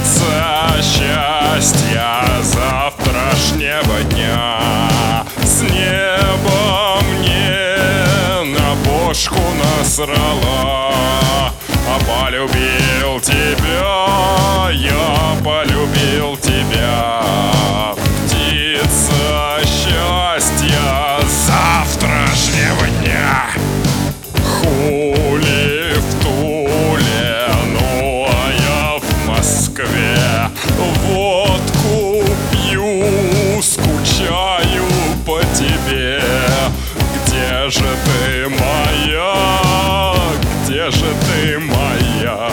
птица счастья завтрашнего дня с неба мне на бошку насрала. А полюбил тебя, я полюбил тебя, птица счастья завтрашнего дня. Хули в Туле, ну а я в Москве водку пью, скучаю по тебе. Где же ты моя, где же ты моя,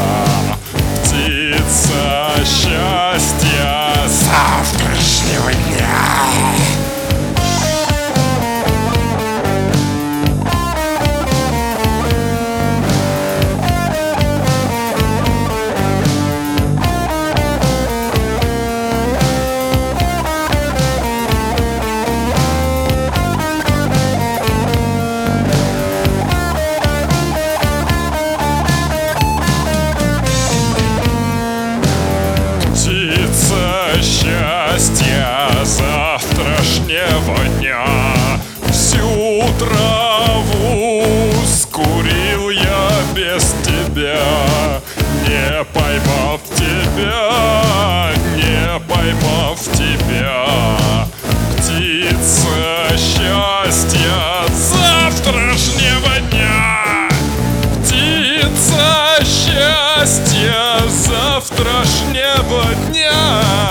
птица счастья завтрашнего дня? Счастья завтрашнего дня. Всю траву скурил я без тебя, не поймав тебя, не поймав тебя. Птица счастья завтрашнего дня. Птица счастья завтрашнего дня.